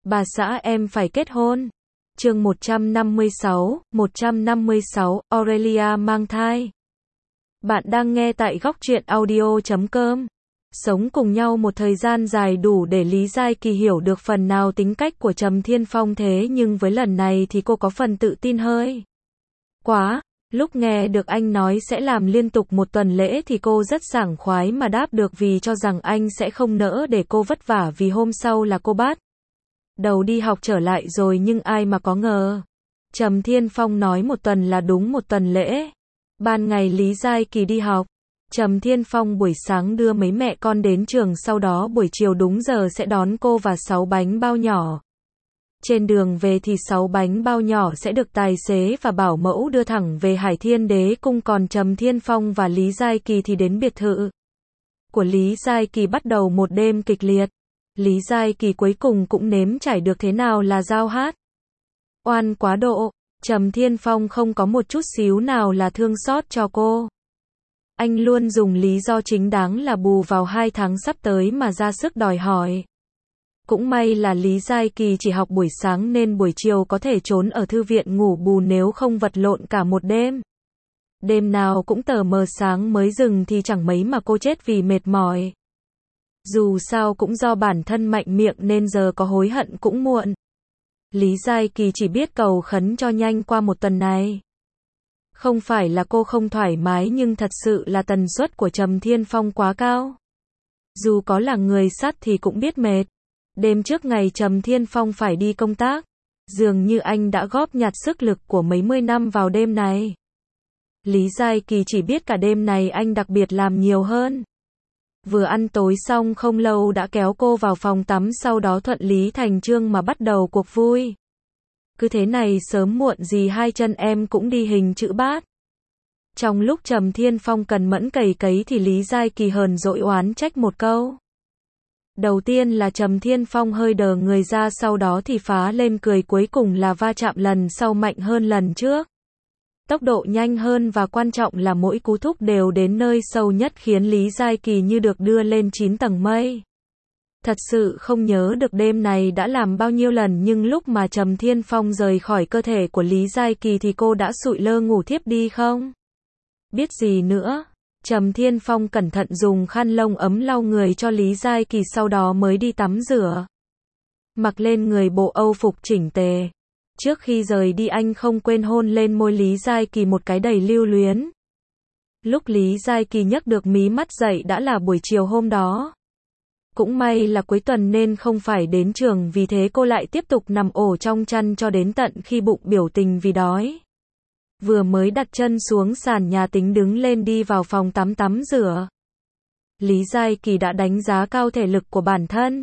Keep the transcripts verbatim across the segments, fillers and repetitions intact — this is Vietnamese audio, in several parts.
Bà xã em phải kết hôn. Chương một trăm năm mươi sáu, một trăm năm mươi sáu, Aurelia mang thai. Bạn đang nghe tại góc truyện audio chấm com. Sống cùng nhau một thời gian dài đủ để Lý Giai Kỳ hiểu được phần nào tính cách của Trầm Thiên Phong, thế nhưng với lần này thì cô có phần tự tin hơi quá. Lúc nghe được anh nói sẽ làm liên tục một tuần lễ thì cô rất sảng khoái mà đáp được, vì cho rằng anh sẽ không nỡ để cô vất vả, vì hôm sau là cô bắt đầu đi học trở lại rồi. Nhưng ai mà có ngờ, Trầm Thiên Phong nói một tuần là đúng một tuần lễ. Ban ngày Lý Giai Kỳ đi học, Trầm Thiên Phong buổi sáng đưa mấy mẹ con đến trường, sau đó buổi chiều đúng giờ sẽ đón cô và sáu bánh bao nhỏ. Trên đường về thì sáu bánh bao nhỏ sẽ được tài xế và bảo mẫu đưa thẳng về Hải Thiên Đế Cung, còn Trầm Thiên Phong và Lý Giai Kỳ thì đến biệt thự của Lý Giai Kỳ bắt đầu một đêm kịch liệt. Lý Giai Kỳ cuối cùng cũng nếm trải được thế nào là giao hát oan quá độ. Trầm Thiên Phong không có một chút xíu nào là thương xót cho cô. Anh luôn dùng lý do chính đáng là bù vào hai tháng sắp tới mà ra sức đòi hỏi. Cũng may là Lý Giai Kỳ chỉ học buổi sáng nên buổi chiều có thể trốn ở thư viện ngủ bù, nếu không vật lộn cả một đêm. Đêm nào cũng tờ mờ sáng mới dừng thì chẳng mấy mà cô chết vì mệt mỏi. Dù sao cũng do bản thân mạnh miệng nên giờ có hối hận cũng muộn. Lý Giai Kỳ chỉ biết cầu khấn cho nhanh qua một tuần này. Không phải là cô không thoải mái, nhưng thật sự là tần suất của Trầm Thiên Phong quá cao. Dù có là người sắt thì cũng biết mệt. Đêm trước ngày Trầm Thiên Phong phải đi công tác, dường như anh đã góp nhặt sức lực của mấy mươi năm vào đêm này. Lý Giai Kỳ chỉ biết cả đêm này anh đặc biệt làm nhiều hơn. Vừa ăn tối xong không lâu đã kéo cô vào phòng tắm, sau đó thuận lý thành chương mà bắt đầu cuộc vui. Cứ thế này sớm muộn gì hai chân em cũng đi hình chữ bát. Trong lúc Trầm Thiên Phong cần mẫn cày cấy thì Lý Giai Kỳ hờn dỗi oán trách một câu. Đầu tiên là Trầm Thiên Phong hơi đờ người ra, sau đó thì phá lên cười, cuối cùng là va chạm lần sau mạnh hơn lần trước. Tốc độ nhanh hơn và quan trọng là mỗi cú thúc đều đến nơi sâu nhất, khiến Lý Giai Kỳ như được đưa lên chín tầng mây. Thật sự không nhớ được đêm này đã làm bao nhiêu lần, nhưng lúc mà Trầm Thiên Phong rời khỏi cơ thể của Lý Giai Kỳ thì cô đã sụi lơ ngủ thiếp đi không biết gì nữa. Trầm Thiên Phong cẩn thận dùng khăn lông ấm lau người cho Lý Giai Kỳ, sau đó mới đi tắm rửa. Mặc lên người bộ âu phục chỉnh tề. Trước khi rời đi anh không quên hôn lên môi Lý Giai Kỳ một cái đầy lưu luyến. Lúc Lý Giai Kỳ nhấc được mí mắt dậy đã là buổi chiều hôm đó. Cũng may là cuối tuần nên không phải đến trường, vì thế cô lại tiếp tục nằm ổ trong chăn cho đến tận khi bụng biểu tình vì đói. Vừa mới đặt chân xuống sàn nhà tính đứng lên đi vào phòng tắm tắm rửa, Lý Giai Kỳ đã đánh giá cao thể lực của bản thân.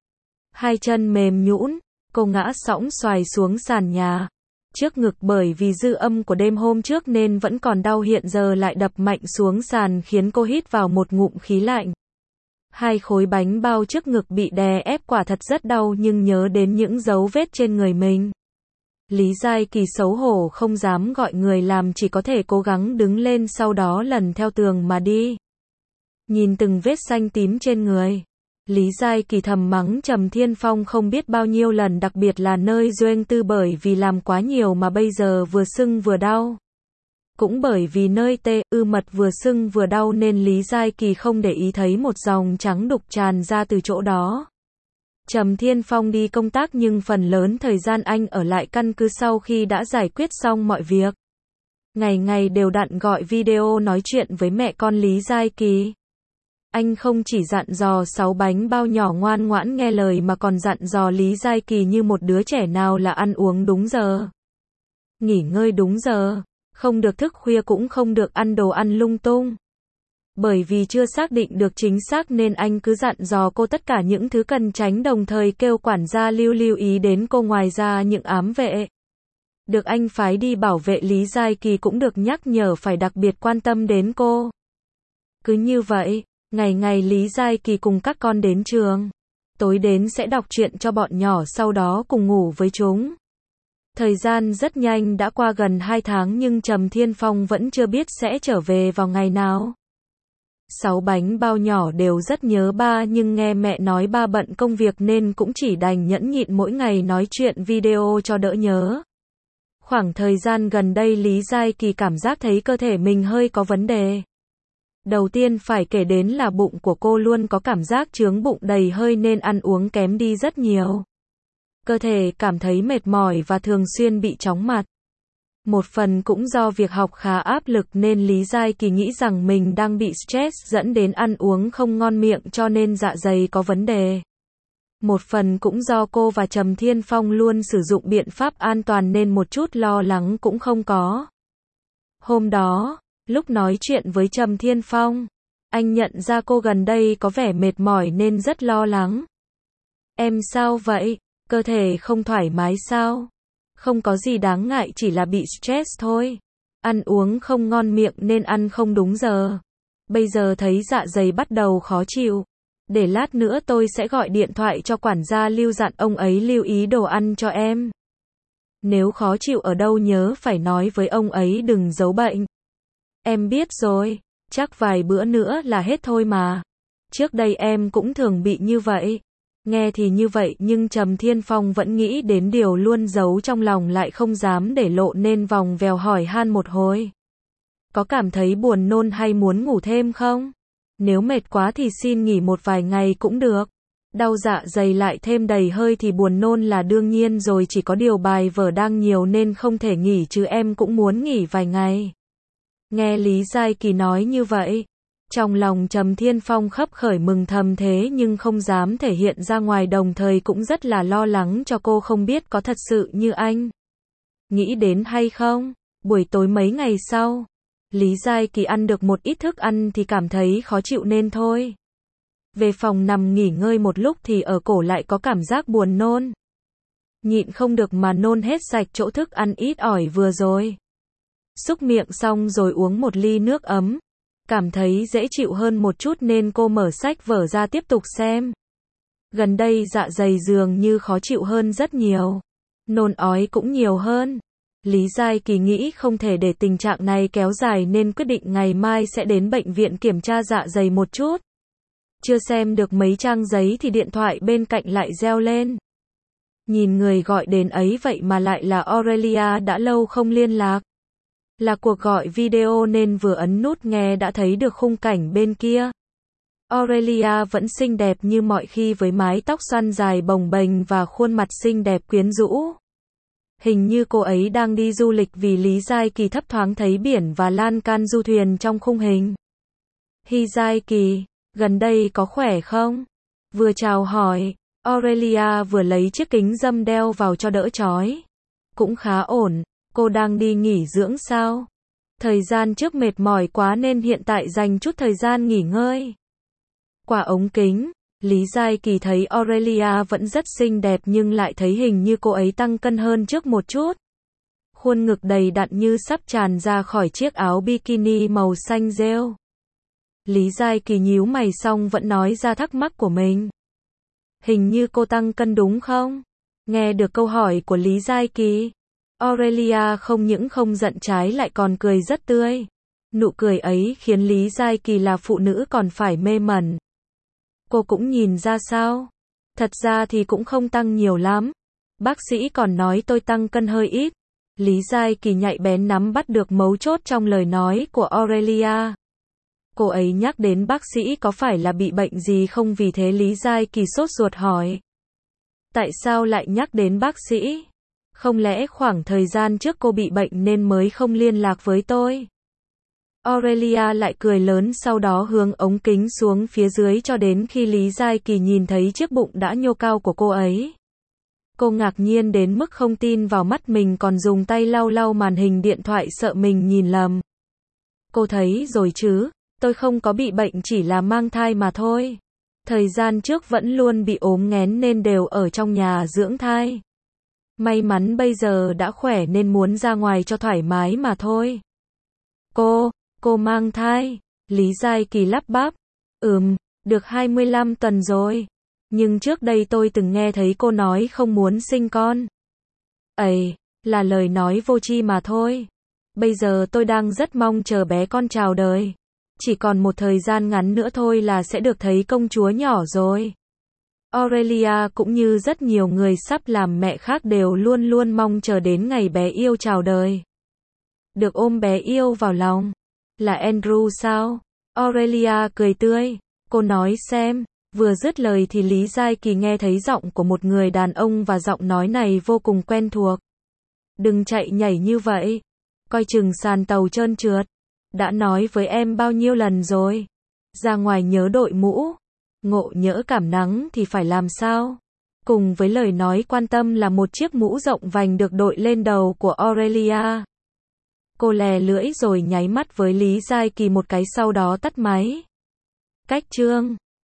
Hai chân mềm nhũn, cô ngã sõng xoài xuống sàn nhà. Trước ngực bởi vì dư âm của đêm hôm trước nên vẫn còn đau, hiện giờ lại đập mạnh xuống sàn khiến cô hít vào một ngụm khí lạnh. Hai khối bánh bao trước ngực bị đè ép quả thật rất đau, nhưng nhớ đến những dấu vết trên người mình, Lý Giai Kỳ xấu hổ không dám gọi người làm, chỉ có thể cố gắng đứng lên, sau đó lần theo tường mà đi. Nhìn từng vết xanh tím trên người, Lý Giai Kỳ thầm mắng Trầm Thiên Phong không biết bao nhiêu lần, đặc biệt là nơi doanh tư, bởi vì làm quá nhiều mà bây giờ vừa sưng vừa đau. Cũng bởi vì nơi tê, ư mật vừa sưng vừa đau nên Lý Giai Kỳ không để ý thấy một dòng trắng đục tràn ra từ chỗ đó. Trầm Thiên Phong đi công tác nhưng phần lớn thời gian anh ở lại căn cứ sau khi đã giải quyết xong mọi việc. Ngày ngày đều đặn gọi video nói chuyện với mẹ con Lý Giai Kỳ. Anh không chỉ dặn dò sáu bánh bao nhỏ ngoan ngoãn nghe lời mà còn dặn dò Lý Giai Kỳ như một đứa trẻ, nào là ăn uống đúng giờ, nghỉ ngơi đúng giờ, không được thức khuya, cũng không được ăn đồ ăn lung tung. Bởi vì chưa xác định được chính xác nên anh cứ dặn dò cô tất cả những thứ cần tránh, đồng thời kêu quản gia lưu lưu ý đến cô. Ngoài ra những ám vệ được anh phái đi bảo vệ Lý Giai Kỳ cũng được nhắc nhở phải đặc biệt quan tâm đến cô. Cứ như vậy, ngày ngày Lý Giai Kỳ cùng các con đến trường, tối đến sẽ đọc truyện cho bọn nhỏ, sau đó cùng ngủ với chúng. Thời gian rất nhanh đã qua gần hai tháng nhưng Trầm Thiên Phong vẫn chưa biết sẽ trở về vào ngày nào. Sáu bánh bao nhỏ đều rất nhớ ba nhưng nghe mẹ nói ba bận công việc nên cũng chỉ đành nhẫn nhịn mỗi ngày nói chuyện video cho đỡ nhớ. Khoảng thời gian gần đây Lý Giai Kỳ cảm giác thấy cơ thể mình hơi có vấn đề. Đầu tiên phải kể đến là bụng của cô luôn có cảm giác chướng bụng đầy hơi nên ăn uống kém đi rất nhiều. Cơ thể cảm thấy mệt mỏi và thường xuyên bị chóng mặt. Một phần cũng do việc học khá áp lực nên Lý Giai Kỳ nghĩ rằng mình đang bị stress dẫn đến ăn uống không ngon miệng cho nên dạ dày có vấn đề. Một phần cũng do cô và Trầm Thiên Phong luôn sử dụng biện pháp an toàn nên một chút lo lắng cũng không có. Hôm đó, lúc nói chuyện với Trầm Thiên Phong, anh nhận ra cô gần đây có vẻ mệt mỏi nên rất lo lắng. Em sao vậy? Cơ thể không thoải mái sao? Không có gì đáng ngại, chỉ là bị stress thôi. Ăn uống không ngon miệng nên ăn không đúng giờ. Bây giờ thấy dạ dày bắt đầu khó chịu. Để lát nữa tôi sẽ gọi điện thoại cho quản gia Lưu dặn ông ấy lưu ý đồ ăn cho em. Nếu khó chịu ở đâu nhớ phải nói với ông ấy đừng giấu bệnh. Em biết rồi, chắc vài bữa nữa là hết thôi mà. Trước đây em cũng thường bị như vậy. Nghe thì như vậy nhưng Trầm Thiên Phong vẫn nghĩ đến điều luôn giấu trong lòng lại không dám để lộ nên vòng vèo hỏi han một hồi. Có cảm thấy buồn nôn hay muốn ngủ thêm không? Nếu mệt quá thì xin nghỉ một vài ngày cũng được. Đau dạ dày lại thêm đầy hơi thì buồn nôn là đương nhiên rồi, chỉ có điều bài vở đang nhiều nên không thể nghỉ chứ em cũng muốn nghỉ vài ngày. Nghe Lý Giai Kỳ nói như vậy, trong lòng Trầm Thiên Phong khấp khởi mừng thầm thế nhưng không dám thể hiện ra ngoài, đồng thời cũng rất là lo lắng cho cô không biết có thật sự như anh nghĩ đến hay không. Buổi tối mấy ngày sau, Lý Giai Kỳ ăn được một ít thức ăn thì cảm thấy khó chịu nên thôi. Về phòng nằm nghỉ ngơi một lúc thì ở cổ lại có cảm giác buồn nôn. Nhịn không được mà nôn hết sạch chỗ thức ăn ít ỏi vừa rồi. Xúc miệng xong rồi uống một ly nước ấm. Cảm thấy dễ chịu hơn một chút nên cô mở sách vở ra tiếp tục xem. Gần đây dạ dày dường như khó chịu hơn rất nhiều. Nôn ói cũng nhiều hơn. Lý Giai Kỳ nghĩ không thể để tình trạng này kéo dài nên quyết định ngày mai sẽ đến bệnh viện kiểm tra dạ dày một chút. Chưa xem được mấy trang giấy thì điện thoại bên cạnh lại reo lên. Nhìn người gọi đến ấy vậy mà lại là Aurelia, đã lâu không liên lạc. Là cuộc gọi video nên vừa ấn nút nghe đã thấy được khung cảnh bên kia. Aurelia vẫn xinh đẹp như mọi khi với mái tóc xoăn dài bồng bềnh và khuôn mặt xinh đẹp quyến rũ. Hình như cô ấy đang đi du lịch vì Lý Giai Kỳ thấp thoáng thấy biển và lan can du thuyền trong khung hình. Hi Giai Kỳ, gần đây có khỏe không? Vừa chào hỏi, Aurelia vừa lấy chiếc kính râm đeo vào cho đỡ chói. Cũng khá ổn, cô đang đi nghỉ dưỡng sao? Thời gian trước mệt mỏi quá nên hiện tại dành chút thời gian nghỉ ngơi. Qua ống kính, Lý Giai Kỳ thấy Aurelia vẫn rất xinh đẹp nhưng lại thấy hình như cô ấy tăng cân hơn trước một chút. Khuôn ngực đầy đặn như sắp tràn ra khỏi chiếc áo bikini màu xanh rêu. Lý Giai Kỳ nhíu mày xong vẫn nói ra thắc mắc của mình. Hình như cô tăng cân đúng không? Nghe được câu hỏi của Lý Giai Kỳ, Aurelia không những không giận trái lại còn cười rất tươi. Nụ cười ấy khiến Lý Giai Kỳ là phụ nữ còn phải mê mẩn. Cô cũng nhìn ra sao? Thật ra thì cũng không tăng nhiều lắm. Bác sĩ còn nói tôi tăng cân hơi ít. Lý Giai Kỳ nhạy bén nắm bắt được mấu chốt trong lời nói của Aurelia. Cô ấy nhắc đến bác sĩ có phải là bị bệnh gì không, vì thế Lý Giai Kỳ sốt ruột hỏi. Tại sao lại nhắc đến bác sĩ? Không lẽ khoảng thời gian trước cô bị bệnh nên mới không liên lạc với tôi? Aurelia lại cười lớn, sau đó hướng ống kính xuống phía dưới cho đến khi Lý Giai Kỳ nhìn thấy chiếc bụng đã nhô cao của cô ấy. Cô ngạc nhiên đến mức không tin vào mắt mình, còn dùng tay lau lau màn hình điện thoại sợ mình nhìn lầm. Cô thấy rồi chứ, tôi không có bị bệnh, chỉ là mang thai mà thôi. Thời gian trước vẫn luôn bị ốm nghén nên đều ở trong nhà dưỡng thai. May mắn bây giờ đã khỏe nên muốn ra ngoài cho thoải mái mà thôi. Cô, cô mang thai? Lý Giai Kỳ lắp bắp. Ừm, được hai mươi lăm tuần rồi. Nhưng trước đây tôi từng nghe thấy cô nói không muốn sinh con. Ấy, là lời nói vô tri mà thôi. Bây giờ tôi đang rất mong chờ bé con chào đời. Chỉ còn một thời gian ngắn nữa thôi là sẽ được thấy công chúa nhỏ rồi. Aurelia cũng như rất nhiều người sắp làm mẹ khác đều luôn luôn mong chờ đến ngày bé yêu chào đời. Được ôm bé yêu vào lòng. Là Andrew sao? Aurelia cười tươi. Cô nói xem. Vừa dứt lời thì Lý Giai Kỳ nghe thấy giọng của một người đàn ông và giọng nói này vô cùng quen thuộc. Đừng chạy nhảy như vậy. Coi chừng sàn tàu trơn trượt. Đã nói với em bao nhiêu lần rồi. Ra ngoài nhớ đội mũ. Ngộ nhỡ cảm nắng thì phải làm sao? Cùng với lời nói quan tâm là một chiếc mũ rộng vành được đội lên đầu của Aurelia. Cô lè lưỡi rồi nháy mắt với Lý Giai Kỳ một cái sau đó tắt máy. Cách chương